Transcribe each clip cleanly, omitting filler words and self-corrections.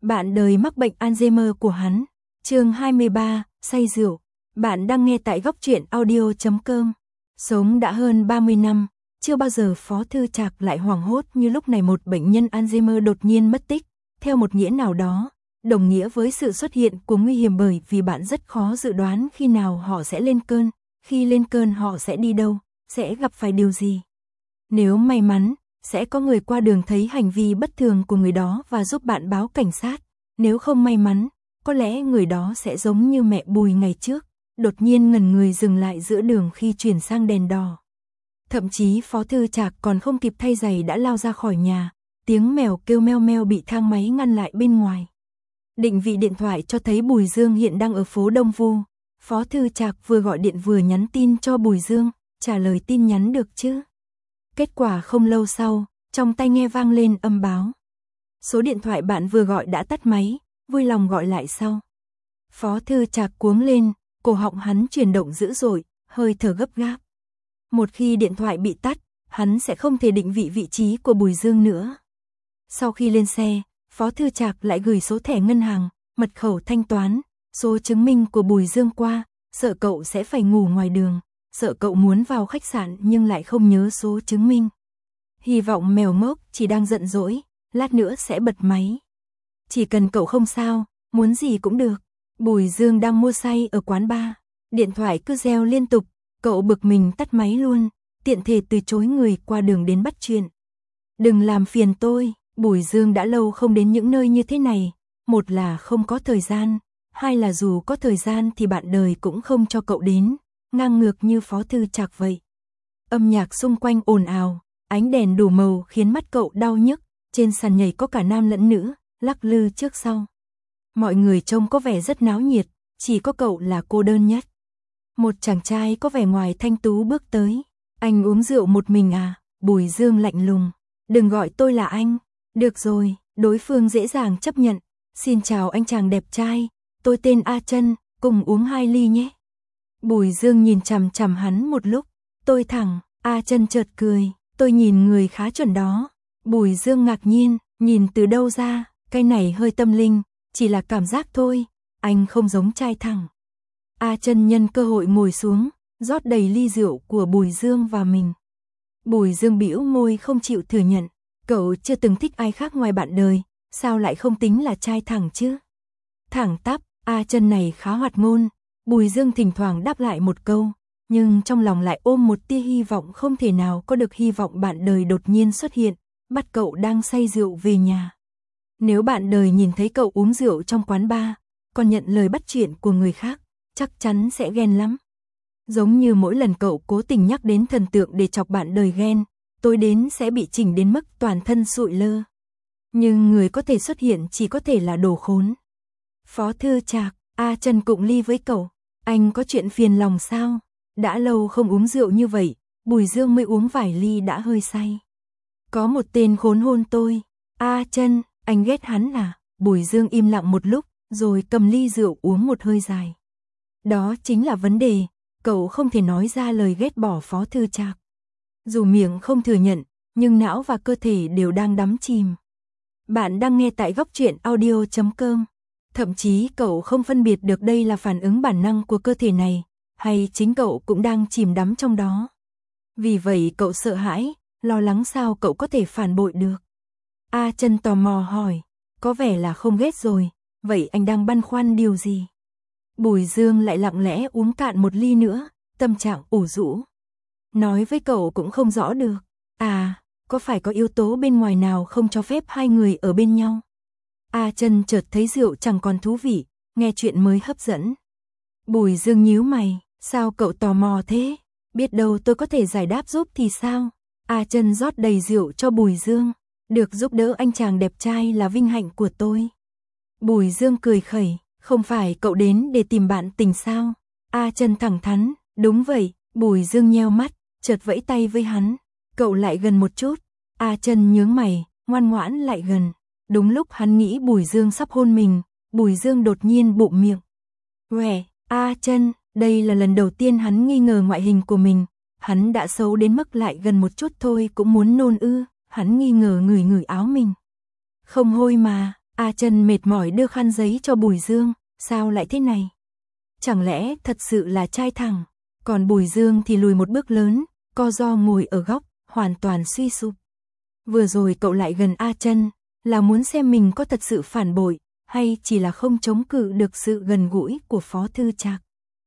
Bạn đời mắc bệnh Alzheimer của hắn. Chương 23, say rượu. Bạn đang nghe tại góc truyện audio.com. Sống đã hơn 30 năm, chưa bao giờ Phó Thư Trạc lại hoảng hốt như lúc này. Một bệnh nhân Alzheimer đột nhiên mất tích, theo một nghĩa nào đó, đồng nghĩa với sự xuất hiện của nguy hiểm, bởi vì bạn rất khó dự đoán khi nào họ sẽ lên cơn, khi lên cơn họ sẽ đi đâu, sẽ gặp phải điều gì. Nếu may mắn, sẽ có người qua đường thấy hành vi bất thường của người đó và giúp bạn báo cảnh sát. Nếu không may mắn, có lẽ người đó sẽ giống như mẹ Bùi ngày trước, đột nhiên ngẩn người dừng lại giữa đường khi chuyển sang đèn đỏ. Thậm chí Phó Thư Trạc còn không kịp thay giày đã lao ra khỏi nhà, tiếng mèo kêu meo meo bị thang máy ngăn lại bên ngoài. Định vị điện thoại cho thấy Bùi Dương hiện đang ở phố Đông Vu. Phó Thư Trạc vừa gọi điện vừa nhắn tin cho Bùi Dương, trả lời tin nhắn được chứ. Kết quả không lâu sau, trong tai nghe vang lên âm báo. Số điện thoại bạn vừa gọi đã tắt máy, vui lòng gọi lại sau. Phó Thư Trạc cuống lên, cổ họng hắn chuyển động dữ dội, hơi thở gấp gáp. Một khi điện thoại bị tắt, hắn sẽ không thể định vị vị trí của Bùi Dương nữa. Sau khi lên xe, Phó Thư Trạc lại gửi số thẻ ngân hàng, mật khẩu thanh toán, số chứng minh của Bùi Dương qua, sợ cậu sẽ phải ngủ ngoài đường, sợ cậu muốn vào khách sạn nhưng lại không nhớ số chứng minh. Hy vọng mèo mốc chỉ đang giận dỗi, lát nữa sẽ bật máy. Chỉ cần cậu không sao, muốn gì cũng được. Bùi Dương đang mua say ở quán bar, điện thoại cứ reo liên tục, cậu bực mình tắt máy luôn, tiện thể từ chối người qua đường đến bắt chuyện. Đừng làm phiền tôi, Bùi Dương đã lâu không đến những nơi như thế này, một là không có thời gian, hai là dù có thời gian thì bạn đời cũng không cho cậu đến, ngang ngược như Phó Thư Trạc vậy. Âm nhạc xung quanh ồn ào, ánh đèn đủ màu khiến mắt cậu đau nhức, trên sàn nhảy có cả nam lẫn nữ, lắc lư trước sau. Mọi người trông có vẻ rất náo nhiệt, chỉ có cậu là cô đơn nhất. Một chàng trai có vẻ ngoài thanh tú bước tới. Anh uống rượu một mình à? Bùi Dương lạnh lùng. Đừng gọi tôi là anh. Được rồi, đối phương dễ dàng chấp nhận. Xin chào anh chàng đẹp trai, tôi tên A Trân, cùng uống 2 ly nhé. Bùi Dương nhìn chằm chằm hắn một lúc. Tôi thẳng, A Trân chợt cười. Tôi nhìn người khá chuẩn đó. Bùi Dương ngạc nhiên, nhìn từ đâu ra, cái này hơi tâm linh, chỉ là cảm giác thôi, anh không giống trai thẳng. A Trân nhân cơ hội ngồi xuống, rót đầy ly rượu của Bùi Dương và mình. Bùi Dương bĩu môi không chịu thừa nhận, cậu chưa từng thích ai khác ngoài bạn đời, sao lại không tính là trai thẳng chứ? Thẳng tắp, A Trân này khá hoạt ngôn, Bùi Dương thỉnh thoảng đáp lại một câu, nhưng trong lòng lại ôm một tia hy vọng không thể nào có được, hy vọng bạn đời đột nhiên xuất hiện, bắt cậu đang say rượu về nhà. Nếu bạn đời nhìn thấy cậu uống rượu trong quán bar, còn nhận lời bắt chuyện của người khác, chắc chắn sẽ ghen lắm. Giống như mỗi lần cậu cố tình nhắc đến thần tượng để chọc bạn đời ghen, tối đến sẽ bị chỉnh đến mức toàn thân sụi lơ. Nhưng người có thể xuất hiện chỉ có thể là đồ khốn. Phó Thư Trạc, A Trân cụng ly với cậu, anh có chuyện phiền lòng sao? Đã lâu không uống rượu như vậy, Bùi Dương mới uống vài ly đã hơi say. Có một tên khốn hôn tôi. A Trân, anh ghét hắn à? Bùi Dương im lặng một lúc, rồi cầm ly rượu uống một hơi dài. Đó chính là vấn đề, cậu không thể nói ra lời ghét bỏ Phó Thư Trạc. Dù miệng không thừa nhận, nhưng não và cơ thể đều đang đắm chìm. Bạn đang nghe tại góc truyện audio.com. Thậm chí cậu không phân biệt được đây là phản ứng bản năng của cơ thể này, hay chính cậu cũng đang chìm đắm trong đó. Vì vậy cậu sợ hãi, lo lắng sao cậu có thể phản bội được. A Trân tò mò hỏi, có vẻ là không ghét rồi, vậy anh đang băn khoăn điều gì? Bùi Dương lại lặng lẽ uống cạn một ly nữa, tâm trạng ủ rũ. Nói với cậu cũng không rõ được. À, có phải có yếu tố bên ngoài nào không cho phép hai người ở bên nhau? A Trân chợt thấy rượu chẳng còn thú vị, nghe chuyện mới hấp dẫn. Bùi Dương nhíu mày, sao cậu tò mò thế? Biết đâu tôi có thể giải đáp giúp thì sao? A Trân rót đầy rượu cho Bùi Dương. Được giúp đỡ anh chàng đẹp trai là vinh hạnh của tôi. Bùi Dương cười khẩy, không phải cậu đến để tìm bạn tình sao? A Trân thẳng thắn, đúng vậy. Bùi Dương nheo mắt, chợt vẫy tay với hắn. Cậu lại gần một chút. A Trân nhướng mày, ngoan ngoãn lại gần. Đúng lúc hắn nghĩ Bùi Dương sắp hôn mình, Bùi Dương đột nhiên bụm miệng. Uể, A Trân, đây là lần đầu tiên hắn nghi ngờ ngoại hình của mình. Hắn đã xấu đến mức lại gần một chút thôi cũng muốn nôn ư. Hắn nghi ngờ ngửi áo mình. Không hôi mà, A Trân mệt mỏi đưa khăn giấy cho Bùi Dương, sao lại thế này? Chẳng lẽ thật sự là trai thẳng? Còn Bùi Dương thì lùi một bước lớn, co ro ngồi ở góc, hoàn toàn suy sụp. Vừa rồi cậu lại gần A Trân, là muốn xem mình có thật sự phản bội, hay chỉ là không chống cự được sự gần gũi của Phó Thư Trạc.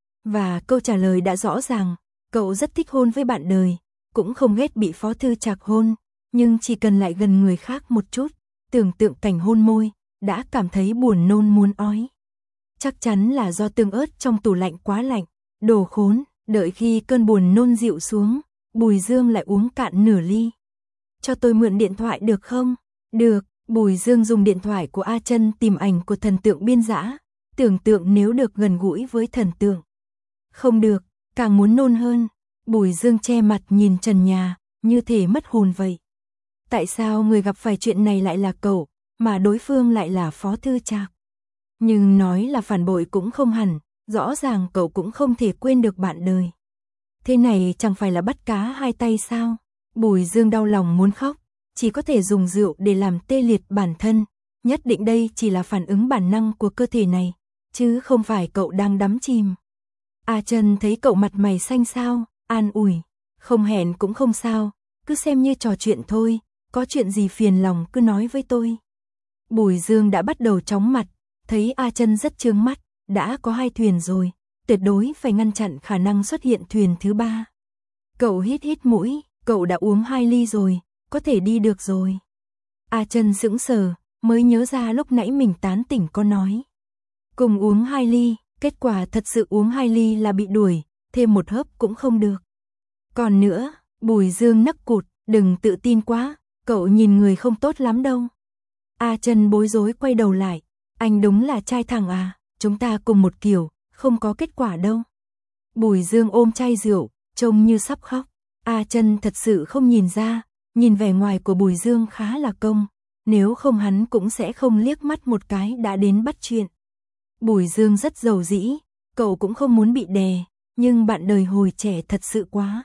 Và câu trả lời đã rõ ràng, cậu rất thích hôn với bạn đời, cũng không ghét bị Phó Thư Trạc hôn, nhưng chỉ cần lại gần người khác một chút, tưởng tượng cảnh hôn môi, đã cảm thấy buồn nôn muốn ói. Chắc chắn là do tương ớt trong tủ lạnh quá lạnh, đồ khốn, đợi khi cơn buồn nôn dịu xuống, Bùi Dương lại uống cạn nửa ly. Cho tôi mượn điện thoại được không? Được, Bùi Dương dùng điện thoại của A Trân tìm ảnh của thần tượng biên dã, tưởng tượng nếu được gần gũi với thần tượng. Không được, càng muốn nôn hơn, Bùi Dương che mặt nhìn trần nhà, như thể mất hồn vậy. Tại sao người gặp phải chuyện này lại là cậu, mà đối phương lại là Phó Thư Trạc? Nhưng nói là phản bội cũng không hẳn, rõ ràng cậu cũng không thể quên được bạn đời. Thế này chẳng phải là bắt cá hai tay sao? Bùi Dương đau lòng muốn khóc, chỉ có thể dùng rượu để làm tê liệt bản thân, nhất định đây chỉ là phản ứng bản năng của cơ thể này, chứ không phải cậu đang đắm chìm. A Trân thấy cậu mặt mày xanh xao, an ủi, không hẹn cũng không sao, cứ xem như trò chuyện thôi, có chuyện gì phiền lòng cứ nói với tôi. Bùi Dương đã bắt đầu chóng mặt, thấy A Trân rất chướng mắt, đã có 2 thuyền rồi, tuyệt đối phải ngăn chặn khả năng xuất hiện thuyền thứ 3. Cậu hít hít mũi, cậu đã uống 2 ly rồi, có thể đi được rồi. A Trân sững sờ, mới nhớ ra lúc nãy mình tán tỉnh có nói. Cùng uống 2 ly, kết quả thật sự uống 2 ly là bị đuổi, thêm một hớp cũng không được. Còn nữa, Bùi Dương nấc cụt, đừng tự tin quá, cậu nhìn người không tốt lắm đâu. A Trân bối rối quay đầu lại, anh đúng là trai thẳng à, chúng ta cùng một kiểu, không có kết quả đâu. Bùi Dương ôm chai rượu, trông như sắp khóc. A Trân thật sự không nhìn ra, nhìn vẻ ngoài của Bùi Dương khá là công, nếu không hắn cũng sẽ không liếc mắt một cái đã đến bắt chuyện. Bùi Dương rất giàu dĩ, cậu cũng không muốn bị đè, nhưng bạn đời hồi trẻ thật sự quá.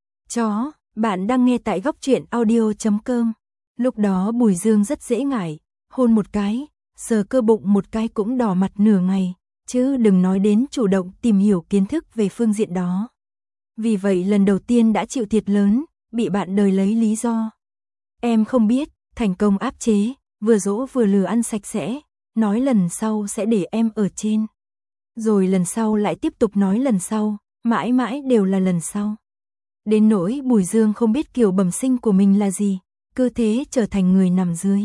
Chó, bạn đang nghe tại góc truyện audio.com. Lúc đó Bùi Dương rất dễ ngại, hôn một cái, sờ cơ bụng một cái cũng đỏ mặt nửa ngày, chứ đừng nói đến chủ động tìm hiểu kiến thức về phương diện đó. Vì vậy lần đầu tiên đã chịu thiệt lớn, bị bạn đời lấy lý do. Em không biết, thành công áp chế, vừa dỗ vừa lừa ăn sạch sẽ, nói lần sau sẽ để em ở trên. Rồi lần sau lại tiếp tục nói lần sau, mãi mãi đều là lần sau. Đến nỗi Bùi Dương không biết kiểu bẩm sinh của mình là gì, cứ thế trở thành người nằm dưới.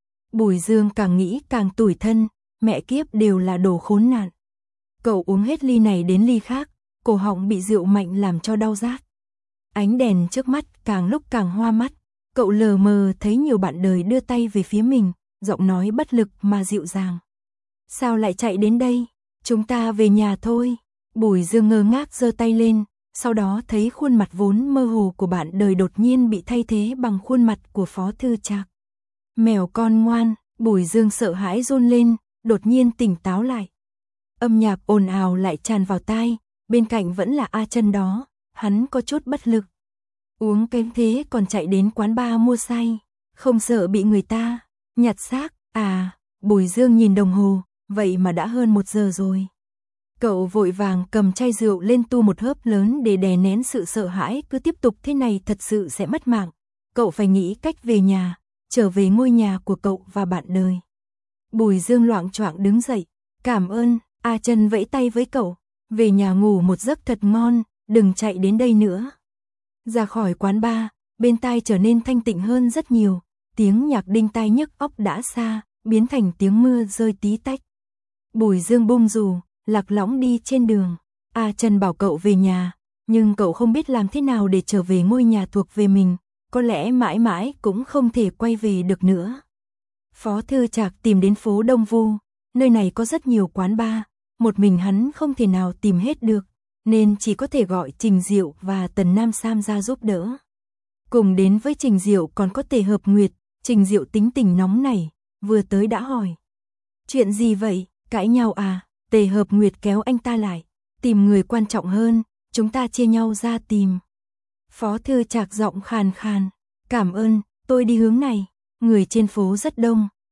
Bùi Dương càng nghĩ càng tủi thân, mẹ kiếp đều là đồ khốn nạn. Cậu uống hết ly này đến ly khác, cổ họng bị rượu mạnh làm cho đau rát. Ánh đèn trước mắt càng lúc càng hoa mắt, cậu lờ mờ thấy nhiều bạn đời đưa tay về phía mình, giọng nói bất lực mà dịu dàng. Sao lại chạy đến đây? Chúng ta về nhà thôi. Bùi Dương ngơ ngác giơ tay lên, sau đó thấy khuôn mặt vốn mơ hồ của bạn đời đột nhiên bị thay thế bằng khuôn mặt của Phó Thư Trạc. Mèo con ngoan, Bùi Dương sợ hãi run lên, đột nhiên tỉnh táo lại. Âm nhạc ồn ào lại tràn vào tai, bên cạnh vẫn là A Trân đó, hắn có chút bất lực. Uống cái thế còn chạy đến quán bar mua say, không sợ bị người ta nhặt xác à? Bùi Dương nhìn đồng hồ, vậy mà đã hơn 1 giờ rồi. Cậu vội vàng cầm chai rượu lên tu một hớp lớn để đè nén sự sợ hãi, cứ tiếp tục thế này thật sự sẽ mất mạng. Cậu phải nghĩ cách về nhà, trở về ngôi nhà của cậu và bạn đời. Bùi Dương loạng choạng đứng dậy, cảm ơn. A Trân vẫy tay với cậu, về nhà ngủ một giấc thật ngon, đừng chạy đến đây nữa. Ra khỏi quán bar, bên tai trở nên thanh tịnh hơn rất nhiều, tiếng nhạc đinh tai nhức óc đã xa, biến thành tiếng mưa rơi tí tách. Bùi Dương bung dù, lạc lõng đi trên đường. A Trân bảo cậu về nhà, nhưng cậu không biết làm thế nào để trở về ngôi nhà thuộc về mình, có lẽ mãi mãi cũng không thể quay về được nữa. Phó Thư Trạc tìm đến phố Đông Vu, nơi này có rất nhiều quán bar, một mình hắn không thể nào tìm hết được, nên chỉ có thể gọi Trình Diệu và Tần Nam Sam ra giúp đỡ. Cùng đến với Trình Diệu còn có Tề Hợp Nguyệt. Trình Diệu tính tình nóng nảy, vừa tới đã hỏi. Chuyện gì vậy, cãi nhau à? Tề Hợp Nguyệt kéo anh ta lại, tìm người quan trọng hơn, chúng ta chia nhau ra tìm. Phó Thư Trạc giọng khàn khàn, cảm ơn, tôi đi hướng này. Người trên phố rất đông,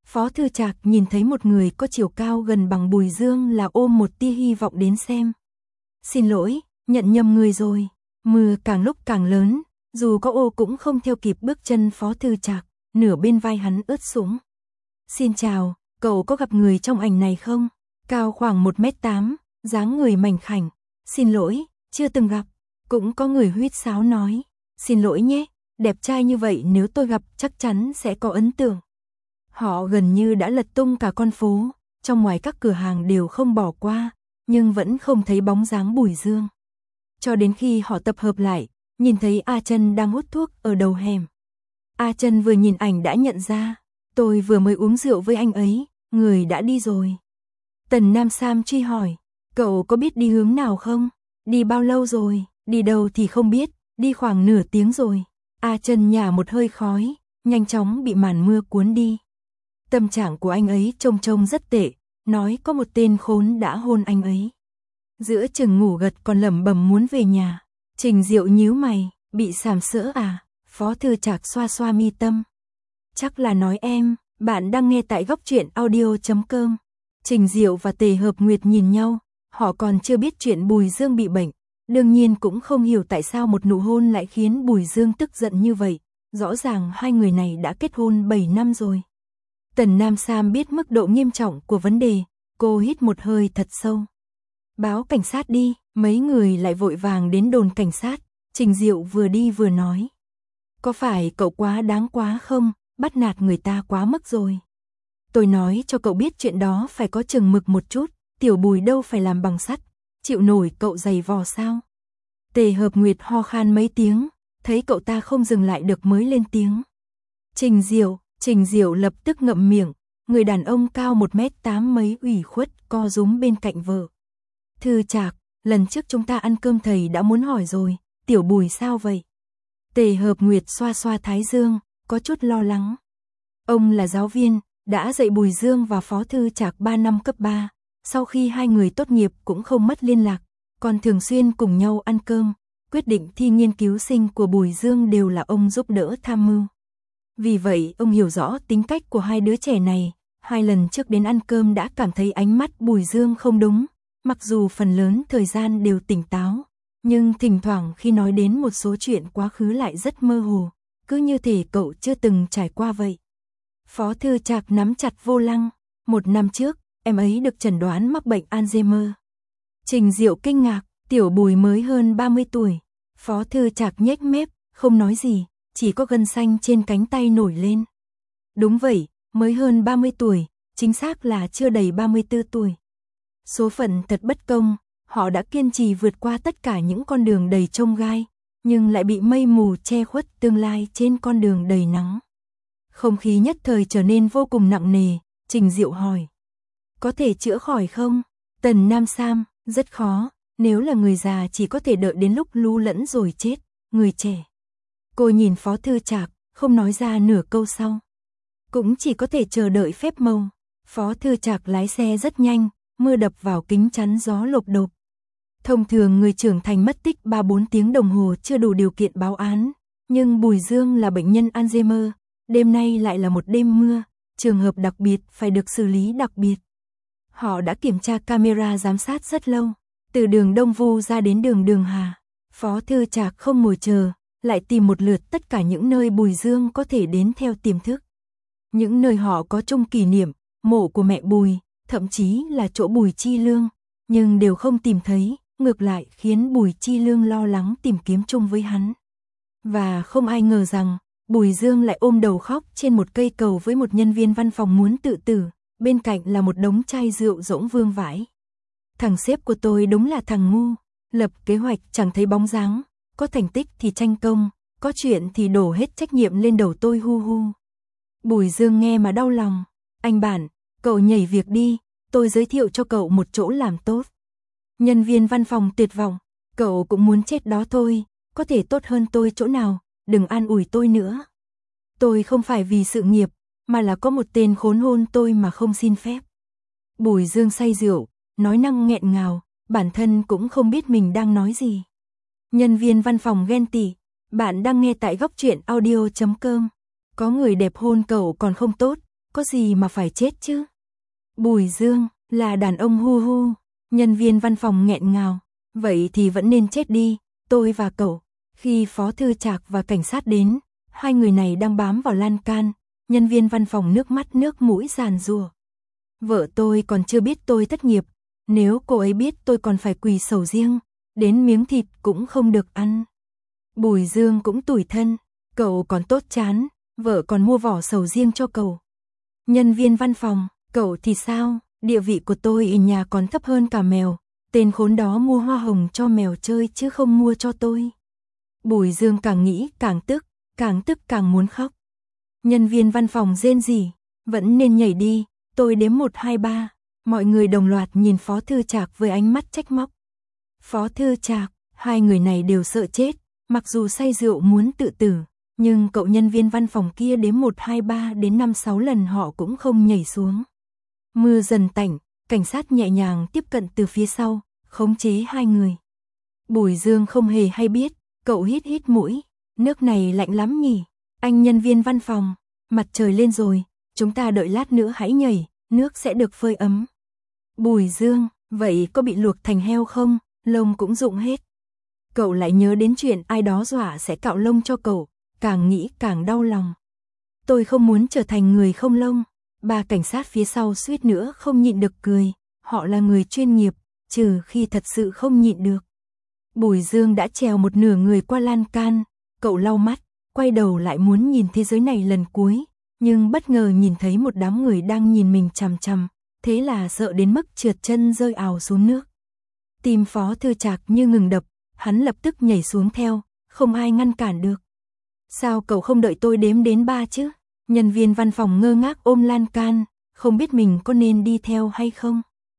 Phó Thư Trạc nhìn thấy một người có chiều cao gần bằng Bùi Dương là ôm một tia hy vọng đến xem. Xin lỗi, nhận nhầm người rồi. Mưa càng lúc càng lớn, dù có ô cũng không theo kịp bước chân Phó Thư Trạc, nửa bên vai hắn ướt sũng. Xin chào, cậu có gặp người trong ảnh này không? Cao khoảng 1m8, dáng người mảnh khảnh. Xin lỗi, chưa từng gặp. Cũng có người huýt sáo nói. Xin lỗi nhé, đẹp trai như vậy nếu tôi gặp chắc chắn sẽ có ấn tượng. Họ gần như đã lật tung cả con phố, trong ngoài các cửa hàng đều không bỏ qua, nhưng vẫn không thấy bóng dáng Bùi Dương. Cho đến khi họ tập hợp lại, nhìn thấy A Trân đang hút thuốc ở đầu hẻm. A Trân vừa nhìn ảnh đã nhận ra, tôi vừa mới uống rượu với anh ấy, người đã đi rồi. Tần Nam Sam truy hỏi, cậu có biết đi hướng nào không? Đi bao lâu rồi? Đi đâu thì không biết, đi khoảng nửa tiếng rồi. A Trân nhả một hơi khói, nhanh chóng bị màn mưa cuốn đi. Tâm trạng của anh ấy trông rất tệ, nói có một tên khốn đã hôn anh ấy. Giữa chừng ngủ gật còn lẩm bẩm muốn về nhà. Trình Diệu nhíu mày, bị sàm sỡ à? Phó Thư Trạc xoa xoa mi tâm. Chắc là nói em, bạn đang nghe tại góc truyện audio.com. Trình Diệu và Tề Hợp Nguyệt nhìn nhau, họ còn chưa biết chuyện Bùi Dương bị bệnh. Đương nhiên cũng không hiểu tại sao một nụ hôn lại khiến Bùi Dương tức giận như vậy. Rõ ràng hai người này đã kết hôn 7 năm rồi. Tần Nam Sam biết mức độ nghiêm trọng của vấn đề, cô hít một hơi thật sâu. Báo cảnh sát đi, mấy người lại vội vàng đến đồn cảnh sát. Trình Diệu vừa đi vừa nói. Có phải cậu quá đáng quá không, bắt nạt người ta quá mức rồi. Tôi nói cho cậu biết chuyện đó phải có chừng mực một chút, tiểu Bùi đâu phải làm bằng sắt, chịu nổi cậu giày vò sao. Tề Hợp Nguyệt ho khan mấy tiếng, thấy cậu ta không dừng lại được mới lên tiếng. Trình Diệu lập tức ngậm miệng, người đàn ông cao 1m8 mấy ủy khuất co rúm bên cạnh vợ. Thư Trạc, lần trước chúng ta ăn cơm thầy đã muốn hỏi rồi, tiểu Bùi sao vậy? Tề Hợp Nguyệt xoa xoa thái dương, có chút lo lắng. Ông là giáo viên, đã dạy Bùi Dương và Phó Thư Trạc 3 năm cấp 3, sau khi hai người tốt nghiệp cũng không mất liên lạc, còn thường xuyên cùng nhau ăn cơm, quyết định thi nghiên cứu sinh của Bùi Dương đều là ông giúp đỡ tham mưu. Vì vậy, ông hiểu rõ tính cách của hai đứa trẻ này, 2 lần trước đến ăn cơm đã cảm thấy ánh mắt Bùi Dương không đúng, mặc dù phần lớn thời gian đều tỉnh táo, nhưng thỉnh thoảng khi nói đến một số chuyện quá khứ lại rất mơ hồ, cứ như thể cậu chưa từng trải qua vậy. Phó Thư Trạc nắm chặt vô lăng, 1 năm trước, em ấy được chẩn đoán mắc bệnh Alzheimer. Trình Diệu kinh ngạc, tiểu Bùi mới hơn 30 tuổi. Phó Thư Trạc nhếch mép, không nói gì, chỉ có gân xanh trên cánh tay nổi lên. Đúng vậy, mới hơn 30 tuổi, chính xác là chưa đầy 34 tuổi. Số phận thật bất công, họ đã kiên trì vượt qua tất cả những con đường đầy chông gai, nhưng lại bị mây mù che khuất tương lai trên con đường đầy nắng. Không khí nhất thời trở nên vô cùng nặng nề, Trình Diệu hỏi. Có thể chữa khỏi không? Tần Nam Sam, rất khó, nếu là người già chỉ có thể đợi đến lúc lú lẫn rồi chết, người trẻ. Cô nhìn Phó Thư Trạc, không nói ra nửa câu sau. Cũng chỉ có thể chờ đợi phép màu. Phó Thư Trạc lái xe rất nhanh, mưa đập vào kính chắn gió lộp đột. Thông thường người trưởng thành mất tích 3-4 tiếng đồng hồ chưa đủ điều kiện báo án, nhưng Bùi Dương là bệnh nhân Alzheimer, đêm nay lại là một đêm mưa, trường hợp đặc biệt phải được xử lý đặc biệt. Họ đã kiểm tra camera giám sát rất lâu, từ đường Đông Vu ra đến đường Đường Hà. Phó Thư Trạc không ngồi chờ, lại tìm một lượt tất cả những nơi Bùi Dương có thể đến theo tiềm thức. Những nơi họ có chung kỷ niệm, mộ của mẹ Bùi, thậm chí là chỗ Bùi Chi Lương, nhưng đều không tìm thấy, ngược lại khiến Bùi Chi Lương lo lắng tìm kiếm chung với hắn. Và không ai ngờ rằng, Bùi Dương lại ôm đầu khóc trên một cây cầu với một nhân viên văn phòng muốn tự tử, bên cạnh là một đống chai rượu rỗng vương vãi. Thằng sếp của tôi đúng là thằng ngu, lập kế hoạch chẳng thấy bóng dáng, có thành tích thì tranh công, có chuyện thì đổ hết trách nhiệm lên đầu tôi hu hu. Bùi Dương nghe mà đau lòng, anh Bản, cậu nhảy việc đi, tôi giới thiệu cho cậu một chỗ làm tốt. Nhân viên văn phòng tuyệt vọng, cậu cũng muốn chết đó thôi, có thể tốt hơn tôi chỗ nào, đừng an ủi tôi nữa. Tôi không phải vì sự nghiệp, mà là có một tên khốn hôn tôi mà không xin phép. Bùi Dương say rượu, nói năng nghẹn ngào, bản thân cũng không biết mình đang nói gì. Nhân viên văn phòng ghen tị, bạn đang nghe tại góc truyện audio.com. Có người đẹp hôn cậu còn không tốt, có gì mà phải chết chứ? Bùi Dương, là đàn ông hu hu, nhân viên văn phòng nghẹn ngào, vậy thì vẫn nên chết đi, tôi và cậu. Khi Phó Thư Trạc và cảnh sát đến, hai người này đang bám vào lan can, nhân viên văn phòng nước mắt nước mũi giàn giụa. Vợ tôi còn chưa biết tôi thất nghiệp, nếu cô ấy biết tôi còn phải quỳ sầu riêng, đến miếng thịt cũng không được ăn. Bùi Dương cũng tủi thân, cậu còn tốt chán, vợ còn mua vỏ sầu riêng cho cậu. Nhân viên văn phòng, cậu thì sao, địa vị của tôi ở nhà còn thấp hơn cả mèo, tên khốn đó mua hoa hồng cho mèo chơi chứ không mua cho tôi. Bùi Dương càng nghĩ càng tức càng muốn khóc. Nhân viên văn phòng rên rỉ, vẫn nên nhảy đi, tôi đếm 1, 2, 3. Mọi người đồng loạt nhìn Phó Thư Trạc với ánh mắt trách móc. Phó Thư Trạc, hai người này đều sợ chết, mặc dù say rượu muốn tự tử, nhưng cậu nhân viên văn phòng kia đếm 1, 2, 3 đến 5, 6 lần họ cũng không nhảy xuống. Mưa dần tạnh, cảnh sát nhẹ nhàng tiếp cận từ phía sau, khống chế hai người. Bùi Dương không hề hay biết, cậu hít mũi, nước này lạnh lắm nhỉ. Anh nhân viên văn phòng, mặt trời lên rồi, chúng ta đợi lát nữa hãy nhảy, nước sẽ được phơi ấm. Bùi Dương, vậy có bị luộc thành heo không, lông cũng rụng hết. Cậu lại nhớ đến chuyện ai đó dọa sẽ cạo lông cho cậu, càng nghĩ càng đau lòng. Tôi không muốn trở thành người không lông. Ba cảnh sát phía sau suýt nữa không nhịn được cười, họ là người chuyên nghiệp, trừ khi thật sự không nhịn được. Bùi Dương đã trèo một nửa người qua lan can, cậu lau mắt, quay đầu lại muốn nhìn thế giới này lần cuối, nhưng bất ngờ nhìn thấy một đám người đang nhìn mình chằm chằm, thế là sợ đến mức trượt chân rơi ào xuống nước. Tim Phó Thư Trạc như ngừng đập, hắn lập tức nhảy xuống theo, không ai ngăn cản được. Sao cậu không đợi tôi đếm đến 3 chứ? Nhân viên văn phòng ngơ ngác ôm lan can, không biết mình có nên đi theo hay không.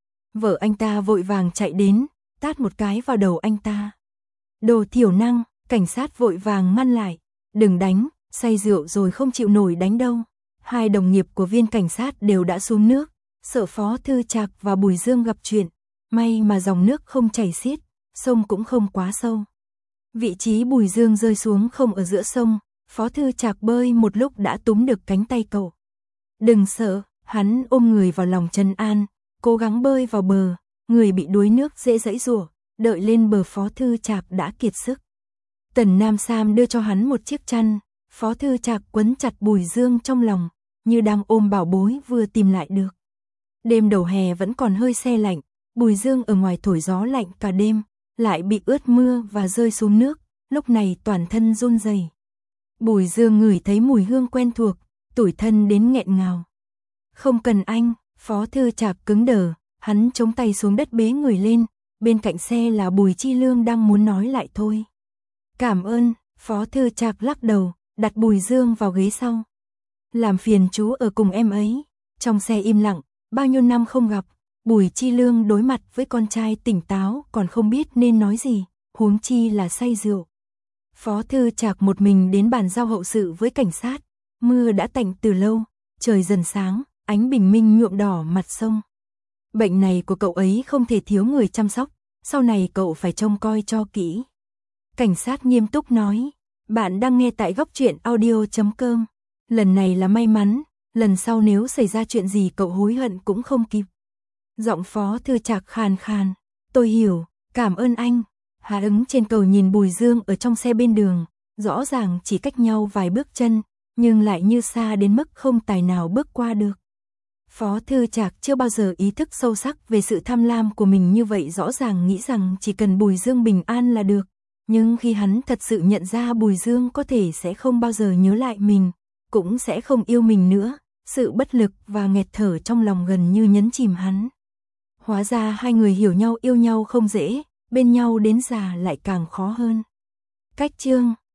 Vợ anh ta vội vàng chạy đến, tát một cái vào đầu anh ta. Đồ thiểu năng, cảnh sát vội vàng ngăn lại. Đừng đánh, say rượu rồi không chịu nổi đánh đâu. Hai đồng nghiệp của viên cảnh sát đều đã xuống nước, sợ Phó Thư Trạc và Bùi Dương gặp chuyện. May mà dòng nước không chảy xiết, sông cũng không quá sâu. Vị trí Bùi Dương rơi xuống không ở giữa sông, Phó Thư Trạc bơi một lúc đã túm được cánh tay cậu. Đừng sợ, hắn ôm người vào lòng trấn an, cố gắng bơi vào bờ, người bị đuối nước dễ giãy giụa, đợi lên bờ Phó Thư Trạc đã kiệt sức. Tần Nam Sam đưa cho hắn một chiếc chăn, Phó Thư Trạc quấn chặt Bùi Dương trong lòng, như đang ôm bảo bối vừa tìm lại được. Đêm đầu hè vẫn còn hơi se lạnh, Bùi Dương ở ngoài thổi gió lạnh cả đêm, lại bị ướt mưa và rơi xuống nước, lúc này toàn thân run rẩy. Bùi Dương ngửi thấy mùi hương quen thuộc, tủi thân đến nghẹn ngào. Không cần anh, Phó Thư Trạc cứng đờ, hắn chống tay xuống đất bế người lên, bên cạnh xe là Bùi Chi Lương đang muốn nói lại thôi. Cảm ơn, Phó Thư Trạc lắc đầu, đặt Bùi Dương vào ghế sau. Làm phiền chú ở cùng em ấy. Trong xe im lặng, bao nhiêu năm không gặp, Bùi Chi Lương đối mặt với con trai tỉnh táo còn không biết nên nói gì, huống chi là say rượu. Phó Thư Trạc một mình đến bàn giao hậu sự với cảnh sát, mưa đã tạnh từ lâu, trời dần sáng, ánh bình minh nhuộm đỏ mặt sông. Bệnh này của cậu ấy không thể thiếu người chăm sóc, sau này cậu phải trông coi cho kỹ. Cảnh sát nghiêm túc nói, bạn đang nghe tại Góc Truyện Audio.com. Lần này là may mắn, lần sau nếu xảy ra chuyện gì cậu hối hận cũng không kịp. Giọng Phó Thư Trạc khàn khàn, tôi hiểu, cảm ơn anh. Hà ứng trên cầu nhìn Bùi Dương ở trong xe bên đường, rõ ràng chỉ cách nhau vài bước chân, nhưng lại như xa đến mức không tài nào bước qua được. Phó Thư Trạc chưa bao giờ ý thức sâu sắc về sự tham lam của mình như vậy, rõ ràng nghĩ rằng chỉ cần Bùi Dương bình an là được. Nhưng khi hắn thật sự nhận ra Bùi Dương có thể sẽ không bao giờ nhớ lại mình, cũng sẽ không yêu mình nữa, sự bất lực và nghẹt thở trong lòng gần như nhấn chìm hắn. Hóa ra hai người hiểu nhau yêu nhau không dễ, bên nhau đến già lại càng khó hơn. Cách chương